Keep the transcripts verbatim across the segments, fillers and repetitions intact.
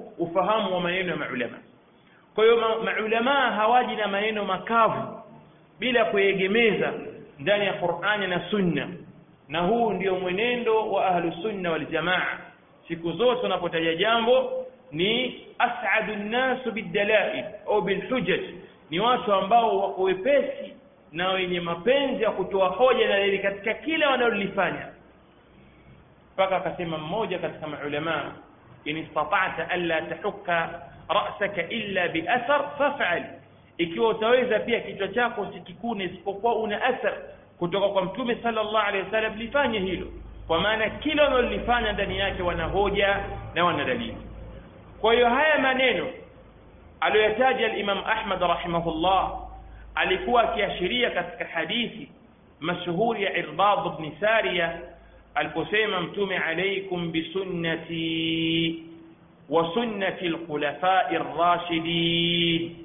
ufahamu wa maneno ya maulama. Kwa hiyo ma, maulama hawaji na maneno makavu bila kuegemeza ndani ya Qur'ani na Sunna, na huu ndio mwenendo wa ahlu sunna wal jamaa. Siku zote wanapotaja jambo ni as'adun nas bidalail au bilhujaj, ni watu ambao wako wepesi na wenye mapenzi ya kutoa hoja na dalili katika kila wanalolifanya. Paka akasema mmoja katika maulama, in istata'ta alla tahukka ra'saka illa bi athar faf'al, ikiwa utaweza pia kichwa chako usikikune isipokuwa una athar kutoka kwa Mtume sallallahu alaihi wasallam, lifanye hilo, kwa maana kila wanalolifanya ndani yake wana hoja na wana dalili. Kwa hiyo haya maneno aliyotaja al-Imam Ahmad rahimahullah alikuwa akiashiria katika hadithi mashuhuri ya Irbad ibn Sariya aliposema Mtume alaykum bisunnati wa sunnati al-khulafa'i ar-rashidin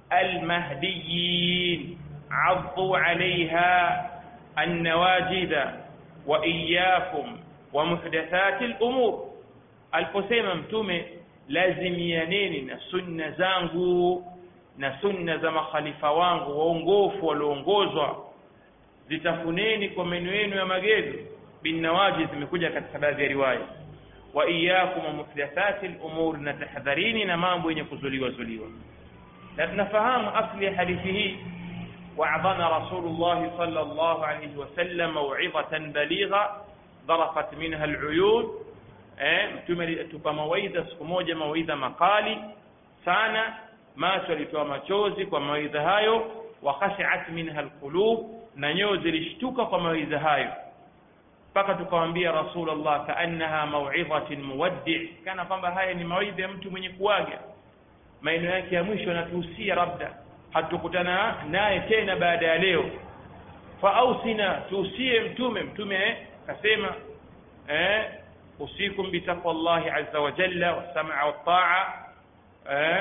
al-mahdiyyin 'addu 'alayha an-nawajid wa iyyakum wa muhdathati al-umur. Aliposema Mtume lazimianeni na sunna zangu na sunna za makhalifa wangu waongofu walioongozwa, zitafuneni kwa meno yenu ya magego. Bin nawajid zimekuja katika baadhi ya riwaya, wa iyyakum muhdathati al-umur, na tahadharini na mambo yenye kuzuliwa zuliwa. Na tunafahamu asli ya hadithi hii, wa'adhana Rasulullah sallallahu alayhi wasallam maw'izatan baligha dharafat minha al-uyun. eh Mtume alitupa mawaidha siku moja, mawaidha makali sana, macho alitoa machozi kwa mawaidha hayo, wa khashi'at minha alqulub, na nyoyo zilishtuka kwa mawaidha hayo. Paka tukamwambia Rasulullah, kaannaha mau'izatun muwaddi', kana kwamba haya ni mawaidha ya mtu mwenye kuaga. Maneno yake ya mwisho anatuhusia labda hatukutana naye tena baada ya leo, fa ausina, tuusie Mtume. Mtume akasema eh usikum bi taqwallahi azza wa jalla wa sam'a wa ta'a. eh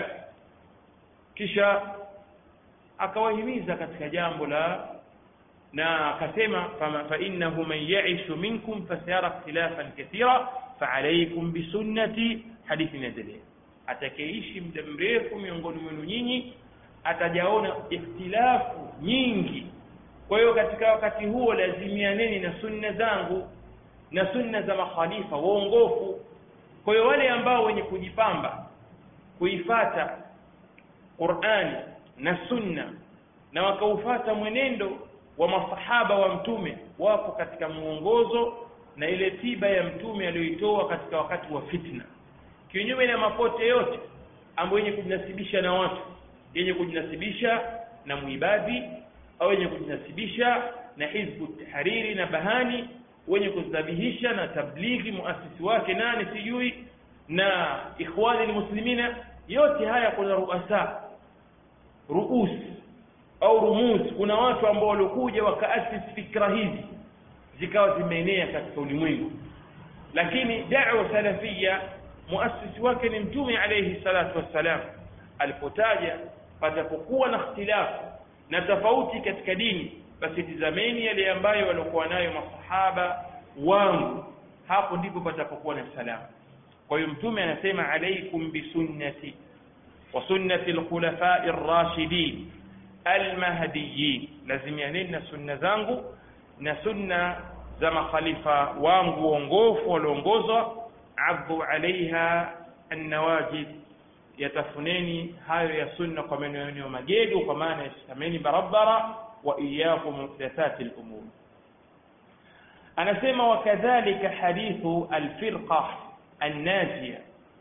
kisha akawahimiza katika jambo la, na akasema fa innahu man ya'ishu minkum fasayara ikhtilafan kathira fa alaykum bi sunnati. Hadithi inaendelea, atakayeishi muda mrefu miongoni mwenu nyinyi atajaona ikhtilafu nyingi. Kwa hiyo katika wakati huo lazimianeni na sunna zangu na sunna za makhalifa waongofu. Kwa hiyo wale ambao wenye kujipamba kuifata Qur'ani na sunna na wakaufata mwenendo wa masahaba wa Mtume, wako katika muongozo na ile tiba ya Mtume aliyoitoa katika wakati wa fitna, kinyume na mapote yote ambayo yenye kujinasibisha na watu, yenye kujinasibisha na muibadi au yenye kujinasibisha na Hizbu Tahriri na Bahani, wenye kuzabihisha na tablighi muasisi wake nani sijui na Ikhwani al-Muslimina. Yote haya kuna ruasa ruus au rumuz, kuna watu ambao walikuja wakaasisi fikra hizi zikawa zimeenea katika ulimwengu, lakini da'wa salafia muasisi wake ni Mtume alayhi salatu wassalam. Alipotaja patapokuwa na ikhtilafu na tofauti katika dini, basi tizameni yale ambayo walikuwa nayo masahaba wangu, hapo ndipo patapokuwa na salama. Kwa hiyo Mtume anasema alaykum bisunnati wa sunnati al-khulafa'i ar-rashidin al-mahdiyyin, lazimianeni na sunna zangu na sunna za makhalifa wangu waongofu walioongozwa. Addu alaiha an-nawajid, yatafuneni hayo ya sunna kwa meno yenu ya magego, kwa maana yasitameni barabara. Wa iyyakum muhdathati al-umur. Anasema wakadhalika hadithu al-firqa an-najiya,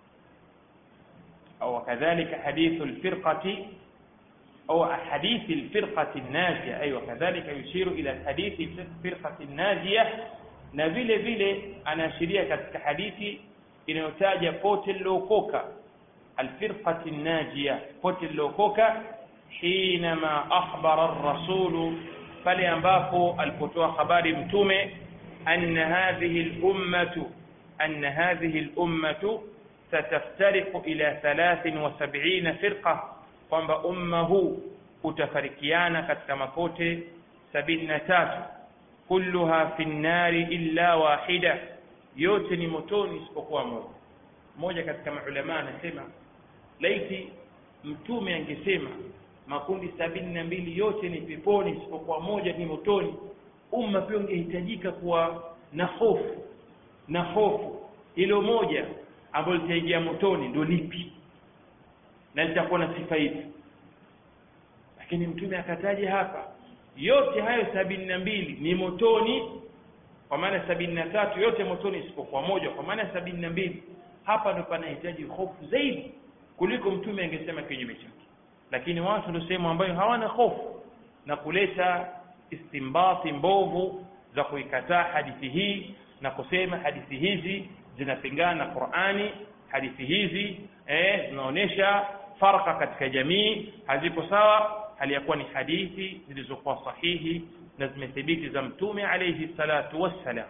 au wakadhalika hadithu al-firqati au hadith al-firqati an-najiya, ay wakadhalika yushiru ila hadith al-firqati an-najiya. Na vile vile anaashiria katika hadithi inayotaja pote lilokoka, al-firqati an-najiya, pote lilokoka. Hinama akhbara ar-rasulu, pale ambapo alipotoa habari Mtume, anna hadhihi al-ummatu anna hadhihi al-ummatu sataftariqu ila thalathin wa sab'ina firqa, kwamba umma huu utafarikiana katika mapote sabini na tatu. Kulluha fi an-nari illa wahida, yote ni motoni isipokuwa moja. mmoja katika maulama anasema laiti mtume angesema makundi sabini na mbili yote ni peponi isipokuwa moja ni motoni, umma pia ungehitajika kuwa na hofu na hofu hilo moja ambalo litaingia motoni ndio lipi na litakuwa na sifa hizi. Lakini mtume akataja hapa yote hayo sabini na mbili ni motoni, kwa maana sabini na tatu yote motoni isipokuwa moja, kwa maana sabini na mbili. Hapa ndo panahitaji hofu zaidi kuliko mtume angesema kinyume chake. Lakini watu ndio sehemu ambayo hawana hofu na kuleta istimbati mbovu za kuikataa hadithi hii na kusema hadithi hizi zinapingana na Qur'ani, hadithi hizi eh zinaonesha farqa katika jamii, hazipo sawa, hali yakuwa ni hadithi zilizokuwa sahihi na zimethibiti za mtume alayhi salatu wassalam.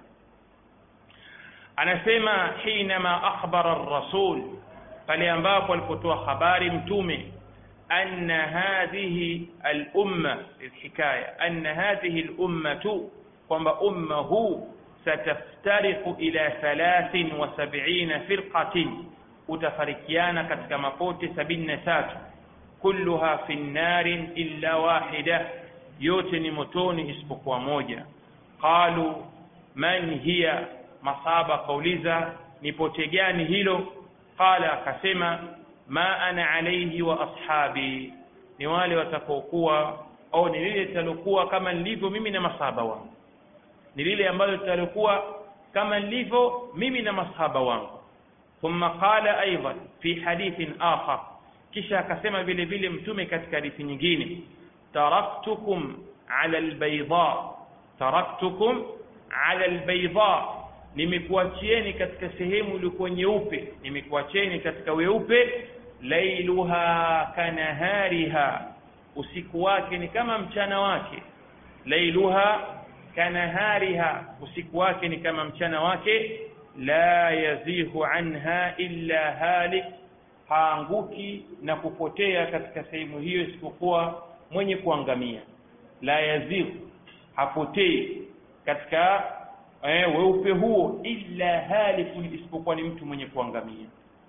Anasema hinama akhbara ar-rasul, pale ambapo alipotoa habari mtume anna hadhihi al-umma, alhikaya anna hadhihi al-ummatu, kwamba umma huu sataftariqu ila thalathin wa sab'ina firqatin, utafarikiana katika mapote sabini na tatu, kulluha fi an-narin illa wahida, yote ni motoni isipokuwa moja. Qalu man hiya, masaba kauliza ni pote gani hilo? Qala, akasema ma ana alayhi wa ashabi, ni wale watakokuwa au ni lile litalokuwa kama nilivyo mimi na masahaba wangu, ni lile ambalo litalokuwa kama nilivyo mimi na masahaba wangu. Thumma qala aidan fi hadithin akhar, kisha akasema vile vile mtume katika hadithi nyingine, taraktukum ala albayda, taraktukum ala albayda, nimekuachieni katika sehemu iliyokuwa nyeupe, nimekuachieni katika weupe, lailuha kanahariha, usiku wake ni kama mchana wake, lailuha kanahariha, usiku wake ni kama mchana wake, la yazihu anha illa halik, haanguki na kupotea katika sehemu hiyo isipokuwa mwenye kuangamia. La yazihu, hapotei katika eh weupe huo, illa halikun, isipokuwa ni mtu mwenye kuangamia.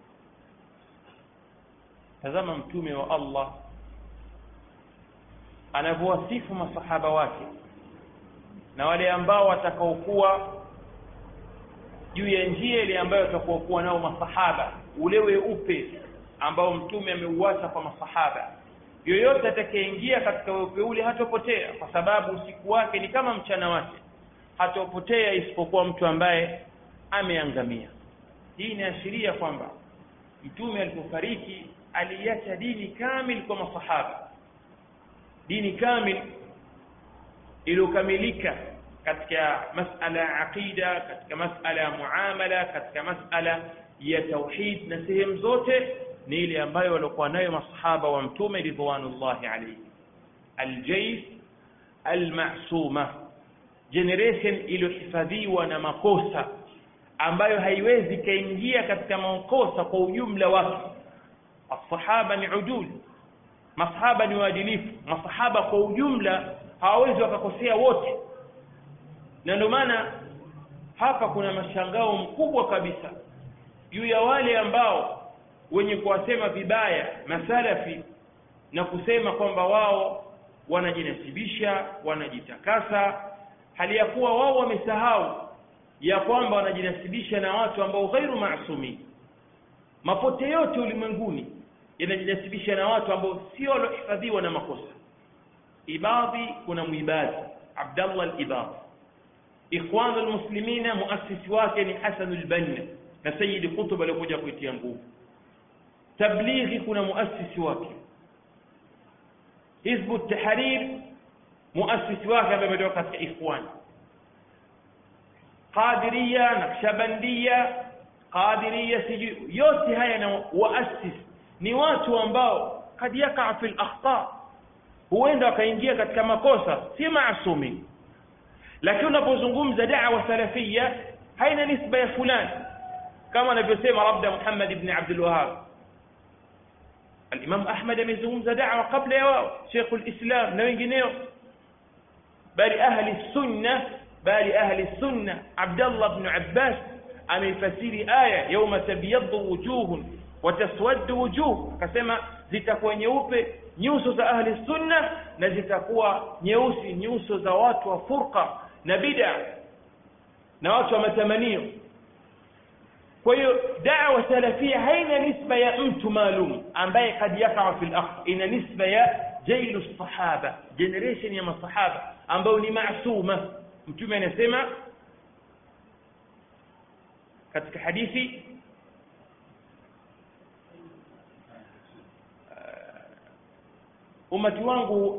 Tazama mtume wa Allah anavyowasifu masahaba wake na wale ambao watakaokuwa juu ya njia ile ambayo watakuwa nao masahaba, ule weupe ambao mtume ameuacha kwa masahaba. Yoyote atakayeingia katika weupe ule hatopotea, kwa sababu usiku wake ni kama mchana wake, hatopotea isipokuwa mtu ambaye ameangamia. Hii inaashiria kwamba mtume alipofariki aliacha dini kamili kwa masahaba, dini kamili iliyokamilika katika masala ya aqida, katika masala ya muamala, katika masala ya tauhid, na sehemu zote ni ile ambayo walikuwa nayo masahaba wa mtume ridwanullahi alayhi. Aljaysh almasuma, generation iliyohifadhiwa na makosa, ambayo haiwezi kaingia katika makosa kwa ujumla wake. As-sahaba ni udul, masahaba ni waadilifu, masahaba kwa ujumla hawawezi wakakosea wote. Na ndio maana hapa kuna mashangao mkubwa kabisa juu ya wale ambao wenye kuwasema vibaya masalafi na kusema kwamba wao wanajinasibisha, wanajitakasa, hali ya kuwa wao wamesahau ya kwamba wanajinasibisha na watu ambao ghairu maasumi. Mapote yote ulimwenguni yanajinasibisha na watu ambao sio waliohifadhiwa na makosa. Ibadhi, kuna muibadhi Abdallah al-Ibadhi. Ikhwan al-Muslimina muasisi wake ni Hasan al-Banna na Sayyid Qutb alikuja kuitia nguvu. Tablighi kuna muasisi wake. Hizb at-Tahrir muasisi wake ambaye ametoka katika Ikhwan. Qadiriyya, Naqshbandiyya, Qadiriyya, siju, yote haya na waasisi ni watu ambao kad yakaa fil akhta, huenda wakaingia katika makosa, si maasumi. Lakini unapozungumza da'wa salafia haina nisba ya fulani, kama anavyosema labda Muhammad ibn Abdul Wahhab. Al-Imam Ahmad amezungumza da'wa kabla ya wao, Sheikh al-Islam na wengineo. Bali ahli sunna, bali ahli sunna Abdullah ibn Abbas ameifasiri aya yauma tabyaddu wujuhun wa taswaddu wujuh, akasema zitakuwa nyeupe nyuso za ahli sunna na zitakuwa nyeusi nyuso za watu wa furqa na bid'a na watu wa matamanio. kwa hiyo da'wa salafia haina nisba ya mtu maalum ambaye kad yakaa fil akh, ina nisba ya jailu sahaba, generation ya masahaba ambao ni maasuma. Mtume anasema katika hadithi umati wangu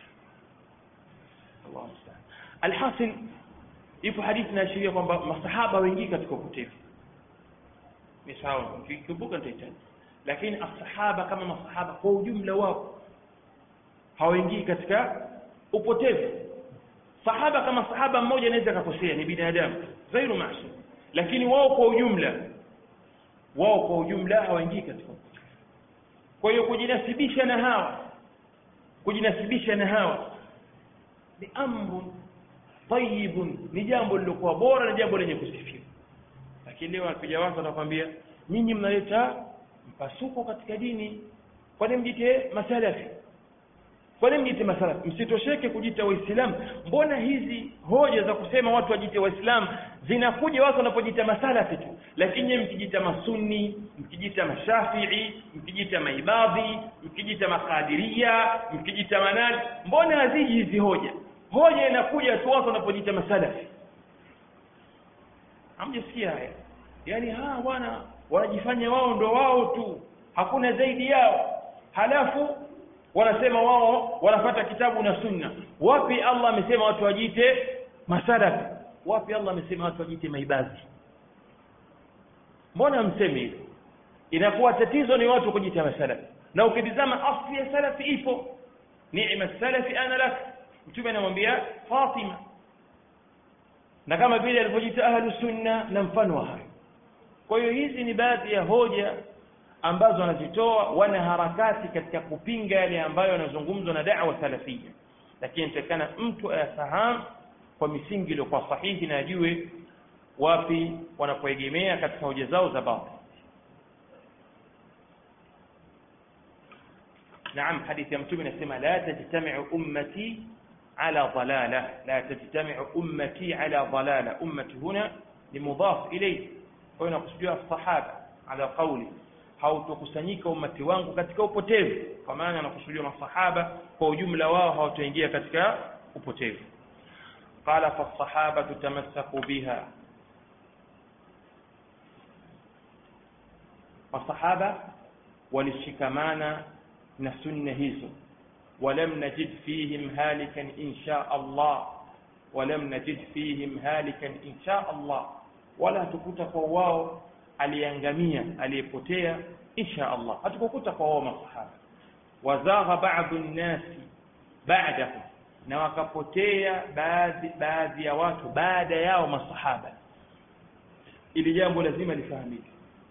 Allahu musta'an. Alhasil, ipo hadithi inaashiria kwamba masahaba wengi katika upotevu. Ni sawa, ukikumbuka nitahitaji, lakini asahaba kama masahaba kwa ujumla wao hawaingii katika upotevu. Sahaba kama sahaba mmoja anaweza kukosea, ni binadamu ghairu maasum, lakini wao kwa ujumla wao kwa ujumla hawaingii katika upotevu. Kwa hiyo kujinasibisha na hawa kujinasibisha na hawa ni amru tayyibun, ni jambo lilokuwa bora na jambo lenye kusifiwa. Lakini leo wanakuja watu wanakuambia nyinyi mnaleta mpasuko katika dini, kwa nini mjite masalafi? Kwa nini mjite masalafi? Msitosheke kujita waislamu. Mbona hizi hoja za kusema watu wajite waislamu zinakuja watu wanapojita masalafi tu, lakini mkijita masunni, mkijita mashafii, mkijita maibadhi, mkijita makadiria, mkijita manani, mbona haziji hizi hoja? Hoja inakuja tu watu wanapojita masalafi. Hamjasikia haya? Yaani ha bwana wanajifanya wao ndo wao tu, hakuna zaidi yao, halafu wanasema wao wanafuata kitabu na sunna. Wapi Allah amesema watu wajite masalafi? Wapi Allah amesema watu wajite maibadhi? Mbona mseme hivyo? Inakuwa tatizo ni watu kujita masalafi, na ukitizama asli ya salafi ipo. Ni'ma salafi ana lak, mtume anamwambia Fatima, na kama vile alivyojiita ahlu sunna na mfano wa hayo. Kwa hiyo hizi ni baadhi ya hoja ambazo wanazitoa wana harakati katika kupinga yale ambayo yanazungumzwa na da'wa salafia, lakini nitakana mtu ayafahamu kwa misingi iliyokuwa sahihi na ajue wapi wanapoegemea katika hoja zao za batil. Naam, hadithi ya mtume inasema la tajtami'u ummati على ضلالة، لا تجتمع أمتي على ضلالة. أمتي هنا لمضاف إليه، هنا قصدها الصحابة على قولي hautokusanyika ummati wangu katika upotevu, kwa maana anakusudia masahaba kwa ujumla wao hawatoingia katika upotevu. Qala fa sahaba tamassaku biha, masahaba walishikamana na sunna hizo. ولم نجد فيهم هالكا إن شاء الله، ولم نجد فيهم هالكا إن شاء الله، ولا تكوتا فواو aliangamia aliyepotea insha Allah, hatukukuta kwa wao masahaba. Wazagha ba'd an-nas ba'dahu, na wakapotea baadhi baadhi ya watu baada yao masahaba. Ili jambo lazima lifahamike.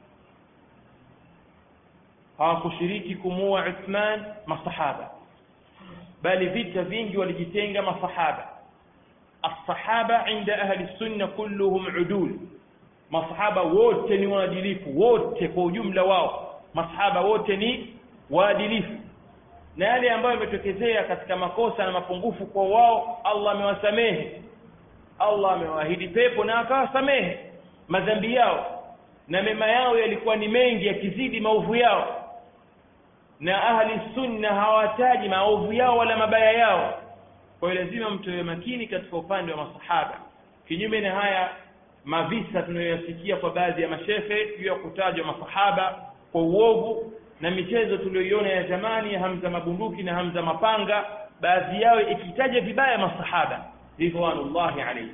Hawakushiriki kumua Uthman masahaba, bali vita vingi walijitenga masahaba. As-sahaba inda ahli sunna kulluhum udul, masahaba wote ni waadilifu, wote kwa ujumla wao masahaba wote ni waadilifu, na yale ambayo yametokezea katika makosa na mapungufu kwa wao Allah amewasamehe. Allah amewaahidi pepo na akawasamehe madhambi yao, na mema yao yalikuwa ni mengi yakizidi maovu yao, na ahli sunna hawataji maovu yao wala mabaya yao. Kwa hiyo lazima mtoe makini katika upande wa masahaba. Kinyume na haya mavisa tunayoyasikia kwa baadhi ya mashehe juu ya kutajwa masahaba kwa uovu, na michezo tuliyoiona ya zamani ya Hamza mabunduki na Hamza mapanga, baadhi yao ikitaja vibaya masahaba ridwanullahi alayhi.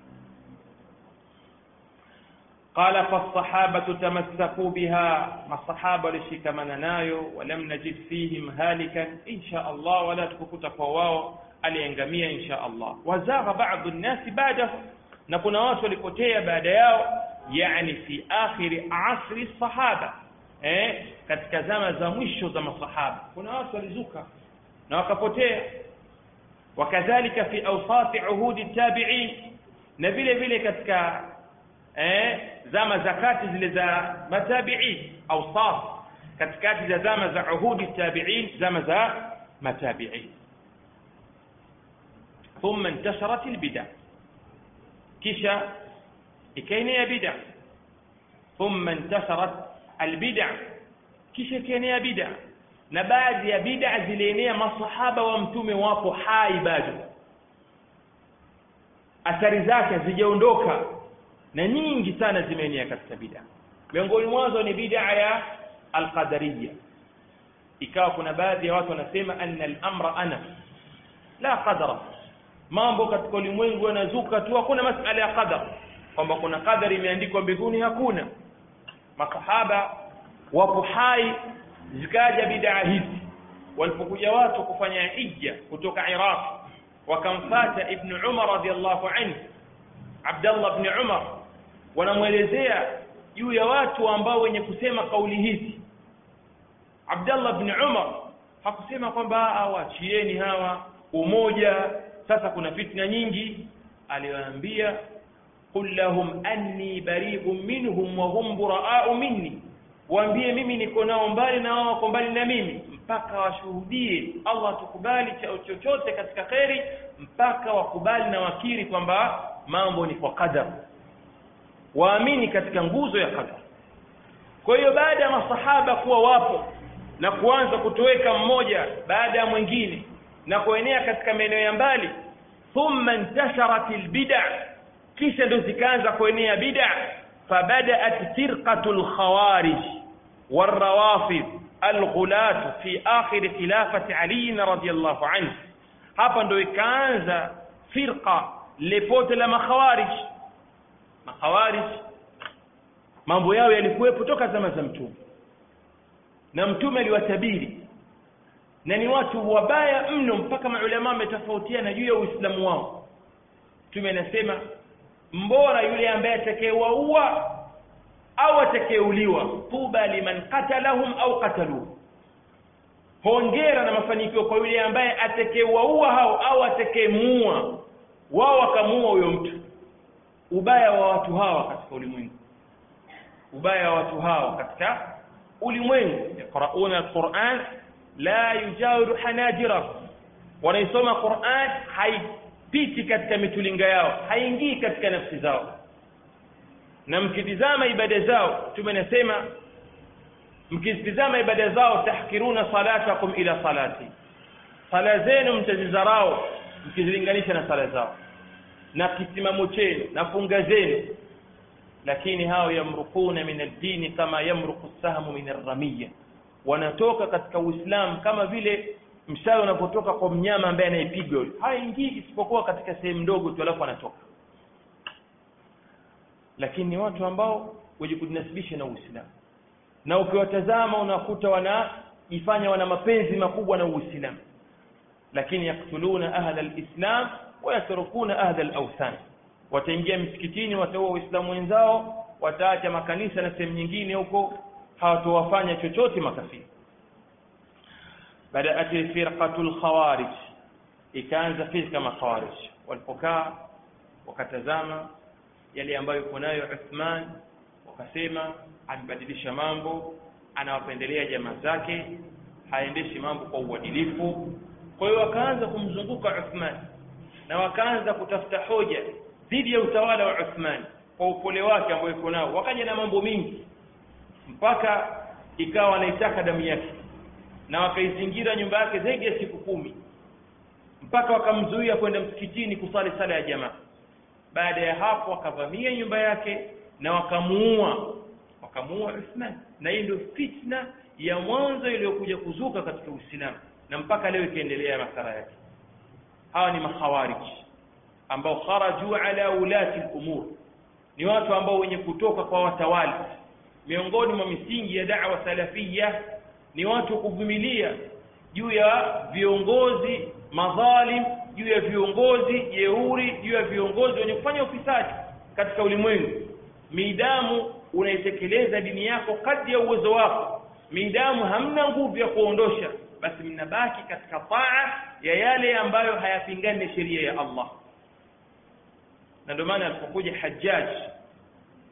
قال فالصحابة تمسكوا بها، masahaba walishikamana nayo. Walam najid fihim halikan insha Allah, wala tukukuta kwa wao aliangamia insha Allah. Wazagha ba'd an-nas ba'dahu, na kuna watu walipotea baada yao, yani fi akhir asri sahaba, eh katika zama za mwisho za masahaba kuna watu walizuka na wakapotea. Wakadhalika fi awsat uhudi tabi'in, na vile vile katika eh zama zakati zile za matabi'in au saf katikati za zama za uhudi tabi'in zama za matabi'in. thumma intasharat albid'a kisha ikaenea bid'a. thumma intasharat albid'a kisha ikaenea bid'a na baadhi ya bid'a zilienea masahaba wa mtume wapo hai bado athari zake zijaondoka na nyingi sana zimeenea katika bid'a. Miongoni mwazo ni bid'a ya al-qadariyya. Ikawa kuna baadhi ya watu wanasema anna al-amra ana la qadara, mambo katika ulimwengu yanazuka tu, hakuna masala ya qadar, kwamba kuna qadari imeandikwa mbinguni, hakuna. Masahaba wapo hai, zikaja bid'a hizi. Walipokuja watu kufanya hija kutoka Iraq wakamfuata Ibn Umar radhiyallahu anhu, Abdullah ibn Umar, wanamuelezea juu ya watu ambao wenye kusema kauli hizi. Abdullah ibn Umar hakusema kwamba awaachieni hawa umoja, sasa kuna fitna nyingi. Aliwaambia qul lahum anni bari'un minhum wa hum bura'u minni, waambie mimi niko nao mbali na wao wako mbali na mimi, mpaka washuhudie Allah tukubali chochote katika khairi, mpaka wakubali na wakiri kwamba mambo ni kwa qadar, waamini katika nguzo ya qadar. Kwa hiyo baada ya masahaba kuwa wapo na kuanza kutoweka mmoja baada ya mwingine na kuenea katika maeneo ya mbali, thumma intasharat albid'a, kisha ndo zikaanza kuenea bid'a. Fabada'at firqatul khawarij والروافض الغلاة في آخر خلافة علي رضي الله عنه. hapa ndo ikaanza firqa lepote la makhawarij. Makhawarij mambo yao yalikuwepo toka zama za mtume, na mtume aliwatabiri, na ni watu wabaya mno, mpaka maulama wametofautiana juu ya uislamu wao. Mtume anasema mbora yule ambaye atakayewaua au atakayeuliwa, tuba liman qatalahum au qataluhu, hongera na mafanikio kwa yule ambaye atakayewaua hao au atakayemuua wao wakamuua huyo mtu. Ubaya wa watu hawa katika ulimwengu, ubaya wa watu hawa katika ulimwengu, yaqrauna alquran la yujawiru hanajira, wanaisoma Qur'an haipiti katika mitulinga yao, haingii katika nafsi zao. Na mkitizama ibada zao, tumenasema mkitizama ibada zao, tahkiruna salatakum ila salati, sala zenu mtazizarau mkizilinganisha na sala zao, na kisimamo chenu na funga zenu. Lakini hao yamrukuna min ad-din kama yamruku as-sahmu min ar-ramiyya, wanatoka katika Uislamu kama vile mshale unapotoka kwa mnyama ambaye anaipigwa, haingii isipokuwa katika sehemu ndogo tu alafu anatoka. Lakini ni watu ambao waje kujinasibisha na Uislamu, na ukiwatazama unakuta wanajifanya wana mapenzi makubwa na Uislamu, lakini yaktuluna ahla al-islam wa yatrukuna ahla al-awthan. Wataingia msikitini, wataua Waislamu wenzao, wataacha makanisa na sehemu nyingine huko, hawatowafanya chochote makafiri. Bada'at firqatul khawarij, ikaanza firqa makhawarij. Walipokaa wakatazama yale ambayo yuko nayo Uthman, wakasema amebadilisha mambo, anawapendelea jamaa zake, haendeshi mambo kwa uadilifu. Kwa hiyo wakaanza kumzunguka Uthman na wakaanza kutafuta hoja dhidi ya utawala wa Uthman kwa upole wake ambao yuko nao. Wakaja na mambo mingi mpaka ikawa wanaitaka damu yake, na wakaizingira nyumba yake zaidi ya siku kumi, mpaka wakamzuia kwenda msikitini kusali sala ya jamaa. Baada ya hapo wakavamia nyumba yake na wakamuua, wakamuua Uthman. Na hii ndio fitna ya mwanzo iliyokuja kuzuka katika Uislamu, na mpaka leo ikaendelea masara yake. Hawa ni makhawarij ambao kharaju ala ulati al-umur, ni watu ambao wenye kutoka kwa watawali. Miongoni mwa misingi ya da'wa salafia ni watu kuvumilia juu ya viongozi madhalim, juu ya viongozi jeuri, juu ya viongozi wenye kufanya ufisadi katika ulimwengu. Midamu unaitekeleza dini yako kadri ya uwezo wako, midamu hamna nguvu ya kuondosha, basi mnabaki katika taa ya yale ambayo hayapingani na sheria ya Allah. Na ndio maana alipokuja Hajjaj,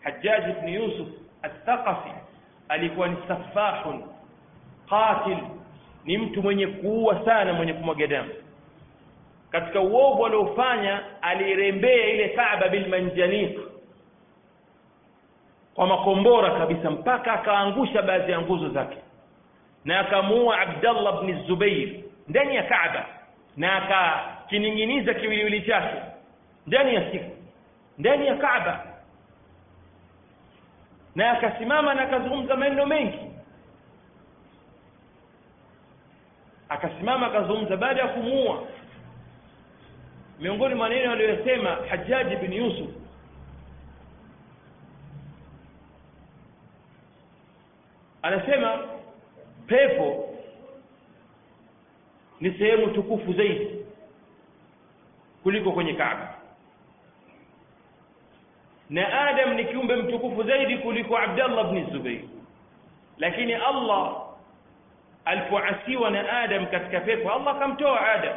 Hajjaj ibn Yusuf al-Thaqafi alikuwa ni safahun qatil, ni mtu mwenye kuua sana, mwenye kumwaga damu. Katika uovu aliofanya, alirembea ile Kaaba bil manjaniq kwa makombora kabisa, mpaka akaangusha baadhi ya nguzo zake, na akamuua Abdullah ibn Zubair ndani ya Kaaba, na akakininginiza kiwiliwili chake ndani ya siku ndani ya Kaaba, na akasimama na akazungumza maneno mengi. Akasimama akazungumza baada ya kumuua. Miongoni mwa maneno aliyosema Hajjaj ibn Yusuf, anasema pepo ni sehemu tukufu zaidi kuliko kwenye Kaaba, na Adam ni kiumbe mtukufu zaidi kuliko Abdullah ibn Zubair. Lakini Allah alipoasiwa na Adam katika pepo, Allah kamtoa Adam.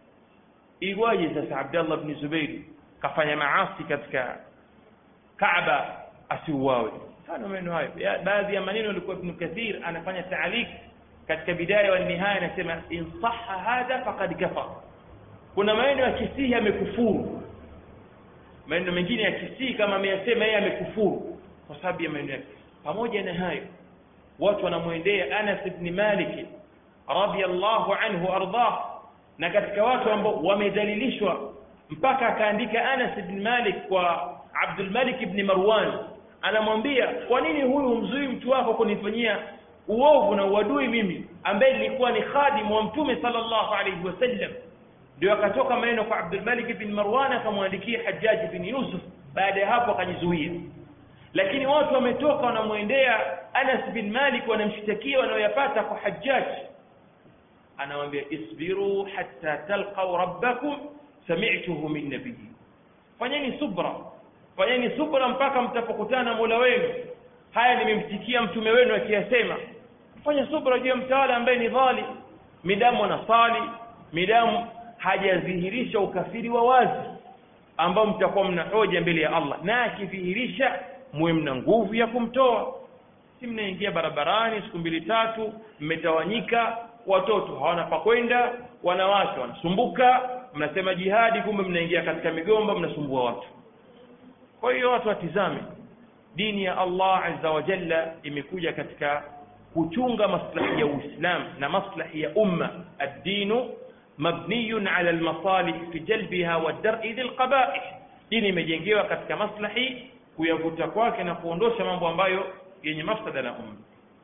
Iwaje sasa Abdullah ibn Zubair kafanya maasi katika Kaaba asiuawe? Hana maneno hayo. Baadhi ya maneno alikuwa Ibn Kathir anafanya taalik katika Bidaya wa Nihaya, anasema in sahha hadha faqad kafar. Kuna maneno ya kisihi amekufuru, maneno mengine ya kisihi kama ameyasema yeye amekufuru kwa sababu ya maneno yake. Pamoja na hayo, watu wanamwendea Anas ibn Malik radiyallahu anhu ardah, na katika watu ambao wamedhalilishwa mpaka akaandika Anas ibn Malik kwa Abdul Malik ibn Marwan, anamwambia kwa nini huyu mzui mtu wako kunifanyia uovu na uadui mimi ambaye nilikuwa ni khadimu wa Mtume sallallahu alayhi wasallam? Ndio akatoka maneno kwa Abdul Malik ibn Marwan akamwandikia Hajjaj ibn Yusuf. Baada ya hapo akajizuia. Lakini watu wametoka wanamwendea Anas bin Malik, wanamshtakia wanaoyapata kwa Hajjaj. Anamwambia isbiru hatta talqaw rabbakum sami'tuhu min nabiyyi, fanyeni subra, fanyeni subra mpaka mtapokutana Mola wenu. Haya nimemtikia mtume wenu akiyasema. Fanya subra juu ya mtawala ambaye ni dhalim, midamu anasali, midamu hajadhihirisha ukafiri wa wazi ambao mtakuwa mna hoja mbele ya Allah, na akidhihirisha muwe mna nguvu ya kumtoa. Si mnaingia barabarani siku mbili tatu mmetawanyika, watoto hawana pa kwenda, wanawake wanasumbuka, mnasema jihadi, kumbe mnaingia katika migomba mnasumbua watu. Kwa hiyo watu watizame dini ya Allah azza wa jalla imekuja katika kuchunga maslahi ya Uislamu na maslahi ya umma. Ad-dinu mabniyun ala al-masalih fi jalbiha wa dar'i lil-qaba'ih. Dini imejengewa katika maslahi, kuyavuta kwake na kuondosha mambo ambayo yenye mafsada na umma.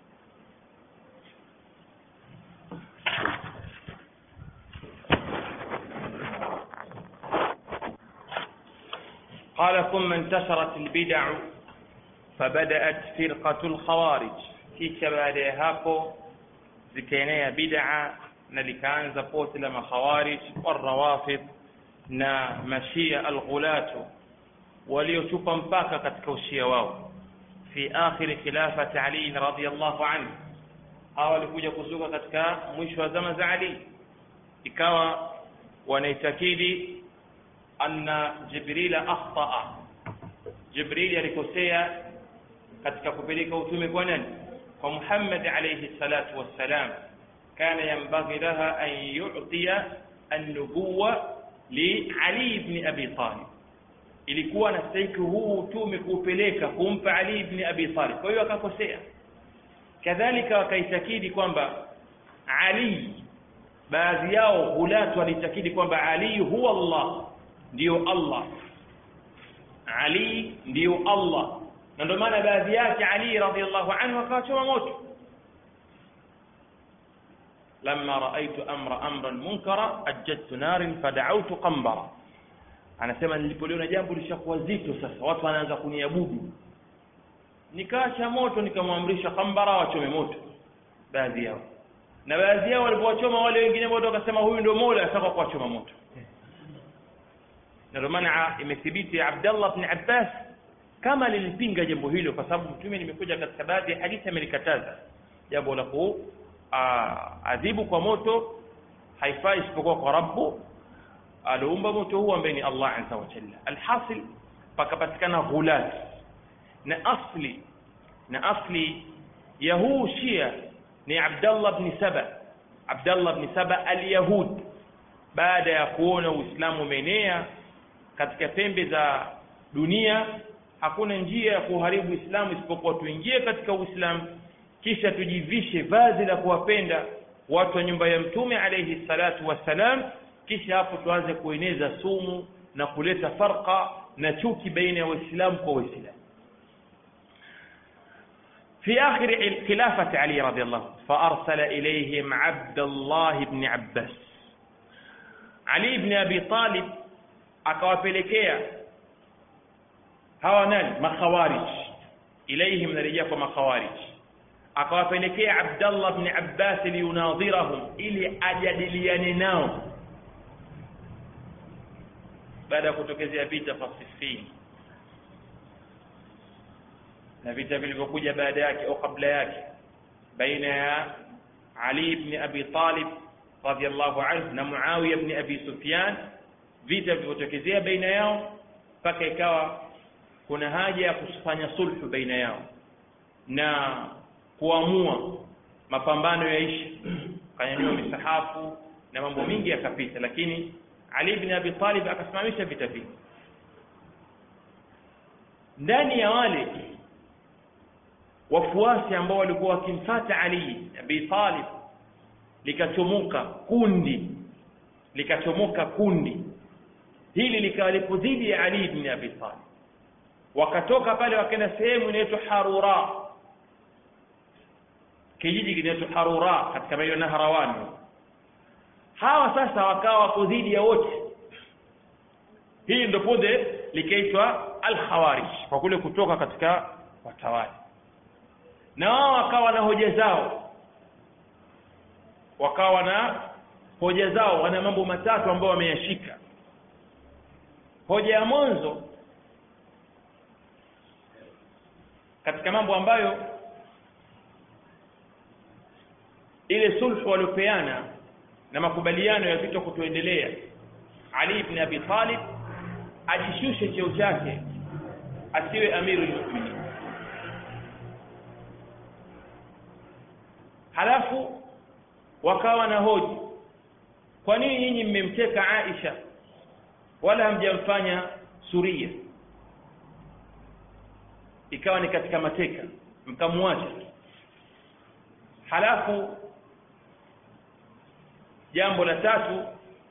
قال ثم انتشرت البدع فبدأت فرقة الخوارج. kisha baada ya hapo zikaenea bid'a na likaanza pote la makhawarij warawafid na mashia alghulatu waliochupa mpaka katika ushia wao fi akhir khilafati Ali radhiyallahu anhu. Hawa walikuja kuzuka katika mwisho wa zama za Ali, ikawa wanaitakidi anna Jibril akhtaa, Jibril alikosea katika kupeleka utume kwa nani? Kwa Muhammad alayhi salatu wassalam. Kana yanbaghi laha an yu'tiya an-nubuwwa li Ali ibn Abi Talib, ilikuwa nastahili huu utume kuupeleka kumpa Ali ibn Abi Talib, kwa hiyo akakosea. Kadhalika wakaitakidi kwamba Ali, baadhi yao hulatu walitakidi kwamba Ali huwa Allah, ndio Allah, Ali ndio Allah, na ndio maana baadhi yake Ali radhiyallahu anhu akachoma moto. lamma raaitu amra amran munkara ajjadtu narin fada'awtu qambara. Anasema nilipoliona jambo lishakuwa zito, sasa watu wanaanza kuniabudu, nikaacha moto nikamwamrisha qambara wachome moto baadhi yao. Na baadhi yao walipowachoma wale wengine moto wakasema huyu ndio Mola ataka kuwachoma moto. Ndio maana imethibiti Abdullah ibn Abbas kama lilipinga jambo hilo, kwa sababu mtume nimekuja katika baadhi ya hadithi amelikataza jambo la kuadhibu kwa moto, haifai isipokuwa kwa Rabbu aliumba moto huo ambaye ni Allah azza wa jalla. Alhasil pakapatikana ghulat, na asli na asli ya huu Shia ni Abdullah ibn Saba. Abdullah ibn Saba al-Yahud, baada ya kuona Uislamu umeenea katika pembe za dunia, hakuna njia ya kuharibu Uislamu isipokuwa tuingie katika Uislamu, kisha tujivishe vazi la kuwapenda watu wa nyumba ya Mtume alayhi salatu wassalam, kisha hapo tuanze kueneza sumu na kuleta farqa na chuki baina ya Waislamu kwa Waislamu. في آخر خلافة علي رضي الله عنه فأرسل إليهم عبد الله بن عباس. علي بن أبي طالب akawapelekea hawa nani makhawarij, ilaihim narejea kwa makhawarij, akawapelekea Abdullah ibn Abbas liyunadhirahum, ili ajadiliane nao baada ya kutokezea vita vya Siffin na vita vilivyokuja baada yake au kabla yake baina ya Ali ibn Abi Talib radhiyallahu anhu na Muawiya ibn Abi Sufyan, vita vilivyotokezea baina yao mpaka ikawa kuna haja ya kufanya sulhu baina yao na kuamua mapambano yaishi, kanyanyua misahafu na mambo mingi yakapita, lakini Ali ibn Abi Talib akasimamisha vita hivi. Ndani ya wale wafuasi ambao walikuwa wakimfuata Ali ibn Abi Talib likachomoka kundi likachomoka kundi hili likawa lipo dhidi ya Ali ibn Abi Talib, wakatoka pale wakaenda sehemu inaitwa Harura, kijiji kinaitwa Harura katika maeneo ya Nahrawan. Hawa sasa wakawa wako dhidi ya wote. Hii ndio punde likaitwa al-Khawarij kwa kule kutoka katika watawali, na wao wakawa na hoja zao, wakawa na hoja zao, wana mambo matatu ambayo wameyashika. Hoja ya mwanzo katika mambo ambayo ile sulhu waliopeana na makubaliano ya vita kutoendelea, Ali ibn Abi Talib ajishushe cheo chake asiwe amirul mu'minin. Halafu wakawa na hoja, kwa nini nyinyi mmemteka Aisha wala hamjamfanya Suria? Ikawa ni katika mateka mkamwacha. Halafu jambo la tatu,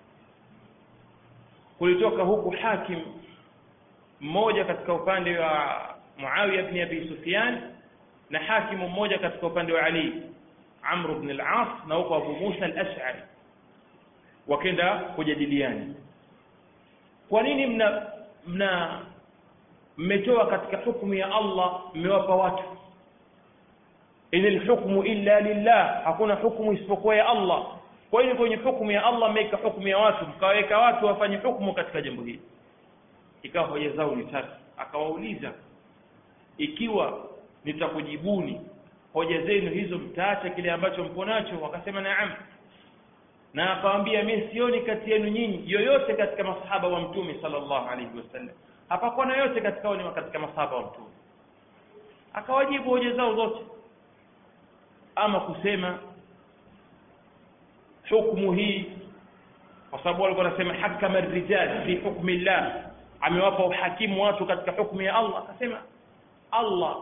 kulitoka huku hakim mmoja katika upande wa Muawiya ibn Abi Sufyan na hakimu mmoja katika upande wa Ali, Amr ibn al-As na huko Abu Musa al-Ash'ari, wakaenda kujadiliana, kwa nini mna mna mmetoa katika hukumu ya Allah mmewapa watu? Inal hukmu illa lillah, hakuna hukumu isipokuwa ya Allah. Kwa hiyo kwenye hukumu ya Allah mmeweka hukumu ya watu, mkaweka watu wafanye hukumu katika jambo hili. Ikawa hoja zao ni tatu. Akawauliza, ikiwa nitakujibuni hoja zenu hizo mtaacha kile ambacho mpo nacho? Wakasema naam. Na akawaambia, mimi sioni kati yenu nyinyi yoyote katika masahaba wa Mtume sallallahu alaihi wasallam, hapakuwa na yote katika wale katika masahaba wa Mtume. Akawajibu hoja zao zote, ama kusema hukumu hii, kwa sababu walikuwa wanasema hakama ar-rijal fi hukmi Allah, amewapa uhakimu watu katika hukumu ya Allah. Akasema Allah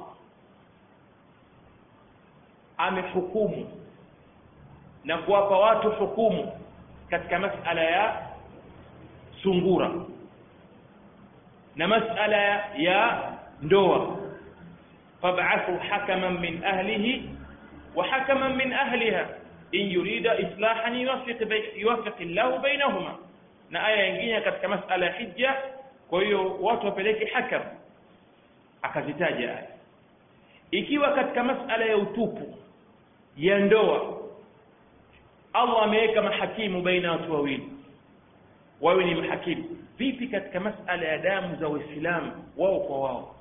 amehukumu na kuwapa watu hukumu katika masala ya sungura na masala ya ndoa, fab'athu hakaman min ahlihi wa hakaman min ahliha in yurida islahan yuwaffiq yuwaffiq Allahu bainahuma. Na aya nyingine katika masala ya hija, kwa hiyo watu wapeleke hakam, akazitaja aya. Ikiwa katika masala ya utupu ya ndoa Allah ameweka mahakimu baina watu wawili, wawe ni mahakimu, vipi katika masala ya damu za Waislamu wao kwa wao?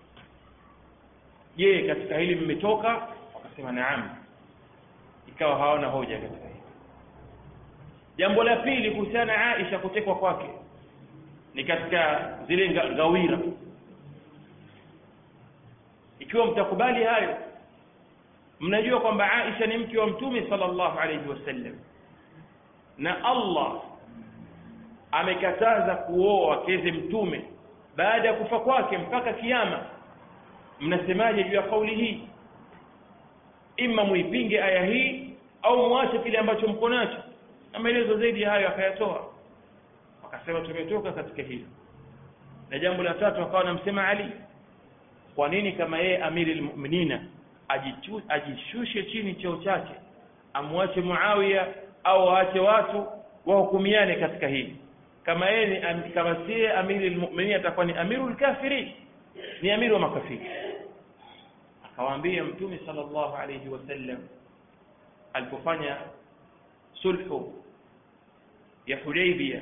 Je, katika hili mmetoka? Wakasema naam. Ikawa hawana hoja katika hili. Jambo la pili kuhusiana Aisha kutekwa kwake, ni katika zile ngawira. ikiwa mtakubali hayo, mnajua kwamba Aisha ni mke wa Mtume sallallahu alayhi wasallam, na Allah amekataza kuoa wakeze Mtume baada ya kufa kwake mpaka kiyama. Mnasemaje juu ya kauli hii? Ima muipinge aya hii au muache kile ambacho mko nacho. Na maelezo zaidi hayo akayatoa, akasema tumetoka katika hilo. Na jambo la tatu akawa anamsema Ali, kwa nini kama yeye amiri almu'minina ajishushe chini cheo chake, amwache Muawiya au aache watu wahukumiane katika hili? Kama yeye kama si amiri almu'minina atakuwa ni amirul kafiri, ni amiru wa makafiri. Akawaambia Mtume sallallahu alayhi wasallam alipofanya sulhu ya Hudaybiyah,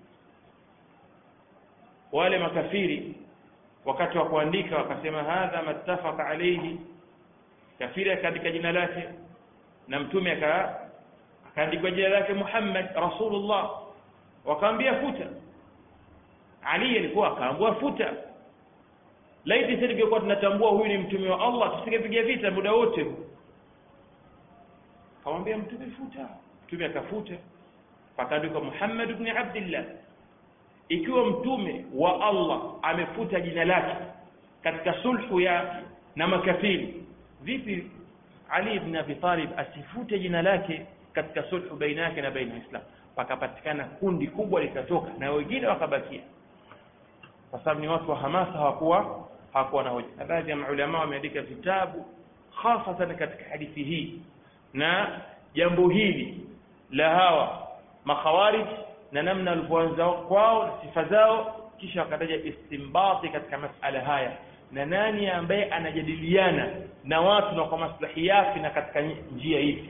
wale makafiri wakati wa kuandika wakasema hadha mattafaqa alayhi, kafiri akaandika jina lake na Mtume akaandika jina lake Muhammad Rasulullah, wakaambia futa. Ali alikuwa akaambia futa. Laiti sisi tungekuwa tunatambua huyu ni mtume wa Allah, tusingepiga vita muda wote. Akamwambia Mtume futa. Mtume akafuta, pakaandika Muhammad ibn Abdullah. Ikiwa mtume wa Allah amefuta jina lake katika sulhu ya na makafiri, vipi Ali ibn Abi Talib asifute jina lake katika sulhu baina yake na baina Islam? Pakapatikana kundi kubwa likatoka na wengine wakabakia, kwa sababu ni watu wa hamasa, hawakuwa hawakuwa na hoja. Baadhi ya maulama wameandika vitabu hasa katika hadithi hii na jambo hili la hawa makhawarij na namna walivyoanza kwao na sifa zao, kisha wakataja istimbati katika masala haya na nani ambaye anajadiliana na watu na kwa maslahi yake na katika njia hizi.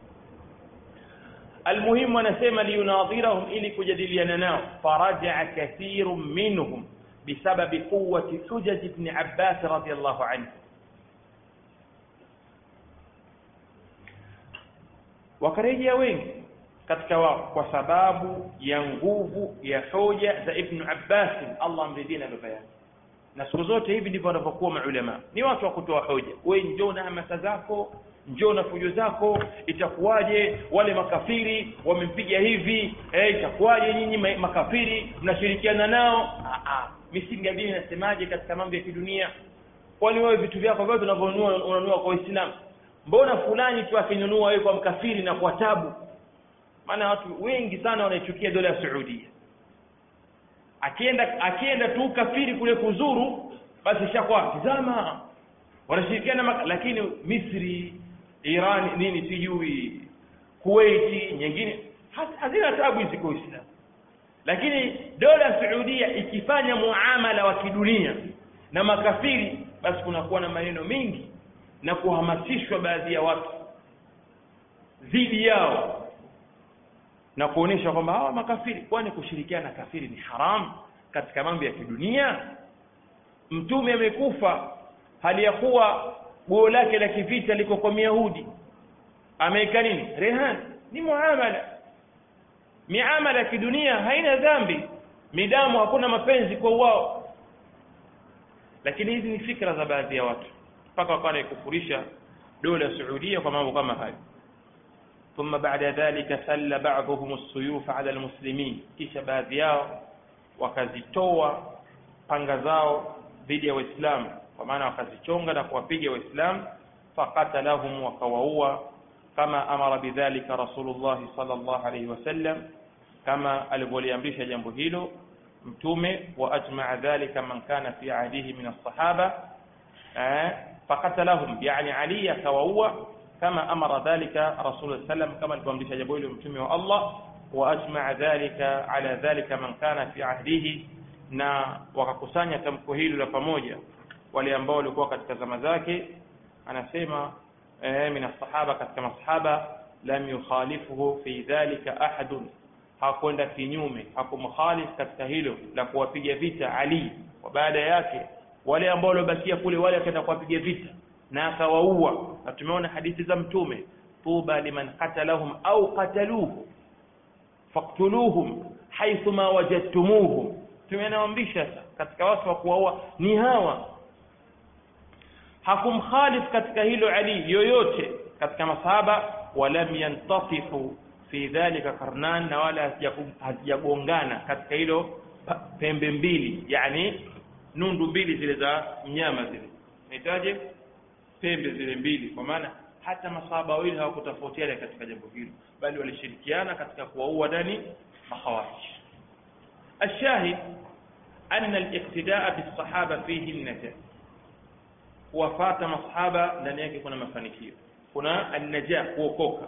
Almuhimu anasema liyunadhirahum, ili kujadiliana nao. Faraja'a kathirun minhum bisababi quwwati hujaj ibn Abbas radiyallahu anhu, wakarejea wengi katika wao kwa sababu ya nguvu ya hoja za Ibn Abbas, Allah amridhie na baba yake. Na siku zote hivi ndivyo wanavyokuwa maulama, ni watu wa kutoa hoja. Wewe njoo na hamasa zako, njoo na fujo zako, itakuwaje wale makafiri wamempiga hivi, eh itakuwaje nyinyi makafiri mnashirikiana nao? Ah ah, misingi ya dini inasemaje katika mambo ya kidunia? Kwani wewe vitu vyako vyote unavyonunua unanunua kwa Uislamu? Mbona fulani tu akinunua wewe kwa mkafiri na kwa tabu? Maana watu wengi sana wanaichukia dola ya Saudi. Akienda akienda tu kafiri kule kuzuru, basi shakwa tazama wanashirikiana. Lakini Misri, Iran, nini sijui, Kuwait, nyingine hazina tabu hizi kwa Uislamu. Lakini dola ya Saudi ikifanya muamala wa kidunia na makafiri, basi kunakuwa na maneno mengi na kuhamasishwa baadhi ya watu dhidi yao na kuonesha kwamba hawa makafiri, kwani kushirikiana na kafiri ni haram katika mambo ya kidunia? Mtume amekufa hali ya kuwa goo lake la kivita liko kwa Yahudi, ameweka nini? Rehan. Ni muamala, miamala ya kidunia haina dhambi, midamu hakuna mapenzi kwa wao. Lakini hizi ni fikra za baadhi ya watu, mpaka wakawa kufurisha dola ya Saudia kwa mambo kama hayo. ثم بعد ذلك سل بعضهم السيوف على المسلمين, kisha baadhi yao wakazitoa panga zao dhidi ya Waislamu, kwa maana wakazichonga na kuwapiga Waislamu. Faqatalahum, wakawaua, kama amara bidhalika Rasulullah sallallahu alayhi wasallam, kama alivyoliamrisha jambo hilo Mtume. Wa ajma'a dhalika man kana fi ahdihi min as-sahaba. Faqatalahum yani Ali akawaua, kama amara dhalika Rasulullah sallam, kama alivyoamrisha jambo hilo Mtume wa Allah. Wa ajma'a dhalika ala dhalika man kana fi ahdihi, na wakakusanya tamko hilo la pamoja wale ambao walikuwa katika zama zake. Anasema eh, min as-sahaba, katika masahaba, lam yukhalifuhu fi dhalika ahadun, hakwenda kinyume, hakumkhalif katika hilo la kuwapiga vita Ali. Wa baada yake wale ambao walobakia kule, wale akaenda kuwapiga vita na akawaua. Na tumeona hadithi za Mtume, tuba liman qatalahum au qataluhu faqtuluhum haythu ma wajadtumuhum. Tumenaambisha katika watu wa kuwaua ni hawa. hakumkhalif katika hilo Ali yoyote katika masahaba, walam yantasifu fi dhalika qarnan, na wala hazijagongana katika hilo pembe mbili, yani nundu mbili zile za mnyama zile, nitaje pembe zile mbili, kwa maana hata masahaba wawili hawakutofautiana katika jambo hilo, bali walishirikiana katika kuwaua ndani makhawarij. الشاهد أن الاقتداء بالصحابة فيه النجاة، وفات مصحابة لن يكون مفانيكية، هنا النجاة وكوكا.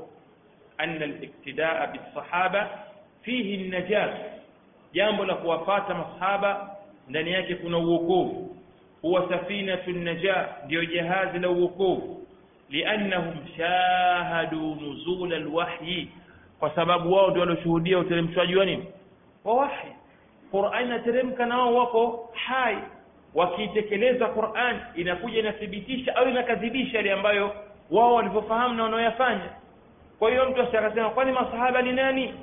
أن الاقتداء بالصحابة فيه النجاة، jambo la kuwafuata masahaba ndani yake kuna uokovu, huwa safinatu najah, ndio jahazi la uokovu. Liannahum shahadu nuzul alwahyi, kwa sababu wao ndio walioshuhudia uteremshwaji wa nini, wa wahi. Qur'an inateremka na wao wako hai, wakitekeleza Qur'an inakuja inathibitisha au inakadhibisha yale ambayo wao walivyofahamu na wanaoyafanya. Kwa hiyo mtu asiyasema kwani masahaba ni nani,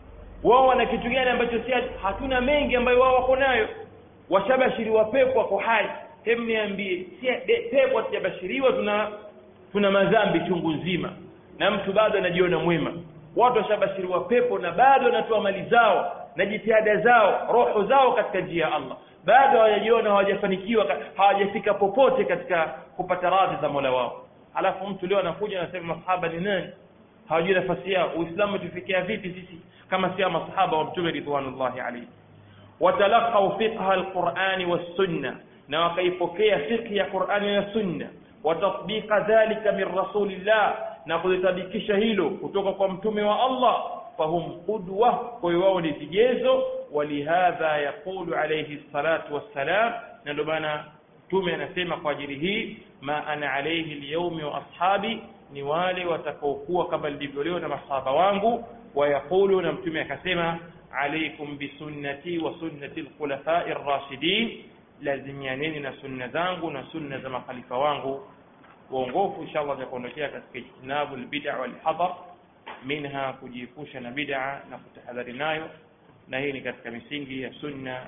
wao wana kitu gani ambacho si hatuna, mengi ambayo wao wako nayo. Washabashiriwa pepo wako hai, hem niambie, si pepo tujabashiriwa, tuna tuna madhambi chungu nzima na mtu bado anajiona mwema. Watu washabashiriwa pepo na bado wanatoa mali zao na jitihada zao, roho zao katika njia ya Allah, bado hawajiona, hawajafanikiwa, hawajafika popote katika kupata radhi za Mola wao. Alafu mtu leo anakuja anasema masahaba ni nani, hawajui nafasi yao. Uislamu tufikia vipi sisi kama si masahaba wa Mtume ridwanullahi alayhi? Watalaqaw fiqha alqur'ani was-sunnah, na wakaipokea fiqh ya Qur'ani na sunna. Watatbiqa dhalika min rasulillah, na kulitabikisha hilo kutoka kwa mtume wa Allah. Fahum qudwa, kwa hiyo wao ni vigezo. Walihadha yaqulu alayhi salatu wassalam, na ndio maana mtume anasema kwa ajili hii, ma ana alayhi alyawmi wa ashabi, ni wale watakaokuwa kama ndivyo leo na masahaba wangu. Wayaqulu, na mtume akasema, alaykum bisunnati wa sunnati alkhulafa'i ar-rashidin, lazimianeni na sunna zangu na sunna za makhalifa wangu waongofu. Inshallah tutaondokea katika ijtinabul bid'a wal hadar minha, kujiepusha na bid'a na kutahadhari nayo, na hii ni katika misingi ya sunna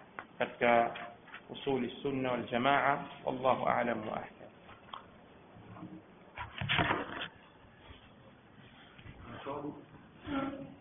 katika usuli sunna wal jamaa. Wallahu a'lam wa ahkam.